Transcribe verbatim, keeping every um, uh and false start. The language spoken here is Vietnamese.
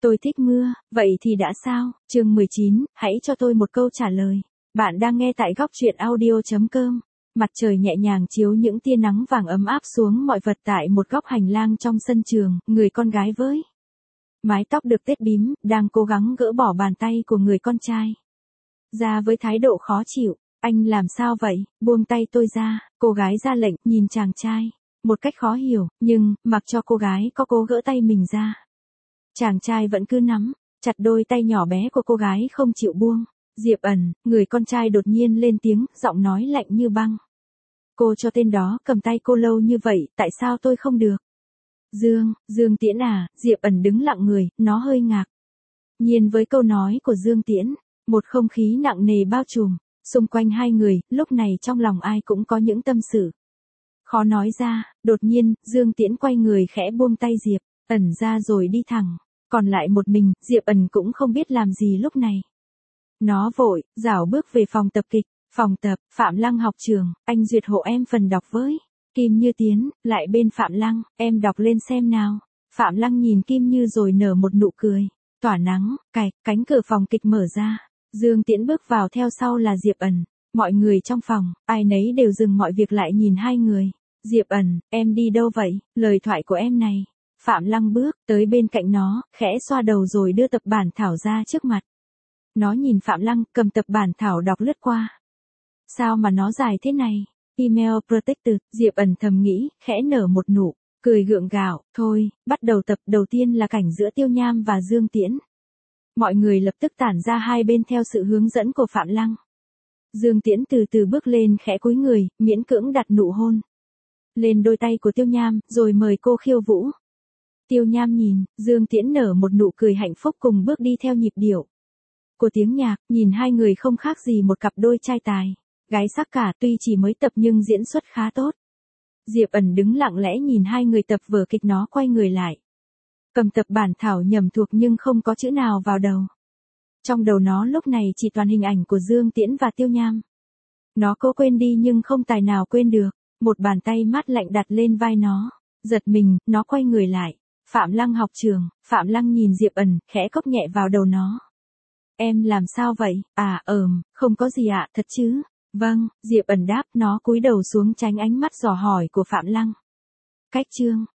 Tôi thích mưa, vậy thì đã sao? Chương mười chín, hãy cho tôi một câu trả lời. Bạn đang nghe tại góc truyện audio chấm com. Mặt trời nhẹ nhàng chiếu những tia nắng vàng ấm áp xuống mọi vật tại một góc hành lang trong sân trường, người con gái với mái tóc được tết bím, đang cố gắng gỡ bỏ bàn tay của người con trai ra với thái độ khó chịu. Anh làm sao vậy? Buông tay tôi ra, cô gái ra lệnh, nhìn chàng trai một cách khó hiểu, nhưng mặc cho cô gái có cố gỡ tay mình ra, chàng trai vẫn cứ nắm chặt đôi tay nhỏ bé của cô gái không chịu buông. Diệp ẩn, người con trai đột nhiên lên tiếng, giọng nói lạnh như băng. Cô cho tên đó cầm tay cô lâu như vậy, tại sao tôi không được? Dương, Dương Tiễn à? Diệp ẩn đứng lặng người, nó hơi ngạc nhiên với câu nói của Dương Tiễn. Một không khí nặng nề bao trùm xung quanh hai người, lúc này trong lòng ai cũng có những tâm sự khó nói ra. Đột nhiên, Dương Tiễn quay người khẽ buông tay Diệp ẩn ra rồi đi thẳng. Còn lại một mình, Diệp ẩn cũng không biết làm gì lúc này. Nó vội rảo bước về phòng tập kịch. Phòng tập, Phạm Lăng học trường, anh duyệt hộ em phần đọc với. Kim Như tiến lại bên Phạm Lăng, em đọc lên xem nào. Phạm Lăng nhìn Kim Như rồi nở một nụ cười tỏa nắng. Cạch, cánh cửa phòng kịch mở ra. Dương Tiễn bước vào, theo sau là Diệp ẩn. Mọi người trong phòng, ai nấy đều dừng mọi việc lại nhìn hai người. Diệp ẩn, em đi đâu vậy? Lời thoại của em này. Phạm Lăng bước tới bên cạnh nó, khẽ xoa đầu rồi đưa tập bản thảo ra trước mặt. Nó nhìn Phạm Lăng, cầm tập bản thảo đọc lướt qua. Sao mà nó dài thế này? Email Protected, Diệp ẩn thầm nghĩ, khẽ nở một nụ cười gượng gạo. Thôi, bắt đầu tập. Đầu tiên là cảnh giữa Tiêu Nham và Dương Tiễn. Mọi người lập tức tản ra hai bên theo sự hướng dẫn của Phạm Lăng. Dương Tiễn từ từ bước lên, khẽ cúi người, miễn cưỡng đặt nụ hôn lên đôi tay của Tiêu Nham, rồi mời cô khiêu vũ. Tiêu Nham nhìn, Dương Tiễn nở một nụ cười hạnh phúc, cùng bước đi theo nhịp điệu của tiếng nhạc. Nhìn hai người không khác gì một cặp đôi trai tài gái sắc cả, tuy chỉ mới tập nhưng diễn xuất khá tốt. Diệp ẩn đứng lặng lẽ nhìn hai người tập vở kịch. Nó quay người lại, cầm tập bản thảo nhầm thuộc nhưng không có chữ nào vào đầu. Trong đầu nó lúc này chỉ toàn hình ảnh của Dương Tiễn và Tiêu Nham. Nó cố quên đi nhưng không tài nào quên được. Một bàn tay mát lạnh đặt lên vai nó. Giật mình, nó quay người lại. Phạm Lăng học trường. Phạm Lăng nhìn Diệp ẩn, khẽ cốc nhẹ vào đầu nó. Em làm sao vậy? À, ờm, không có gì ạ, thật chứ? Vâng, Diệp ẩn đáp. Nó cúi đầu xuống tránh ánh mắt dò hỏi của Phạm Lăng. Cách chương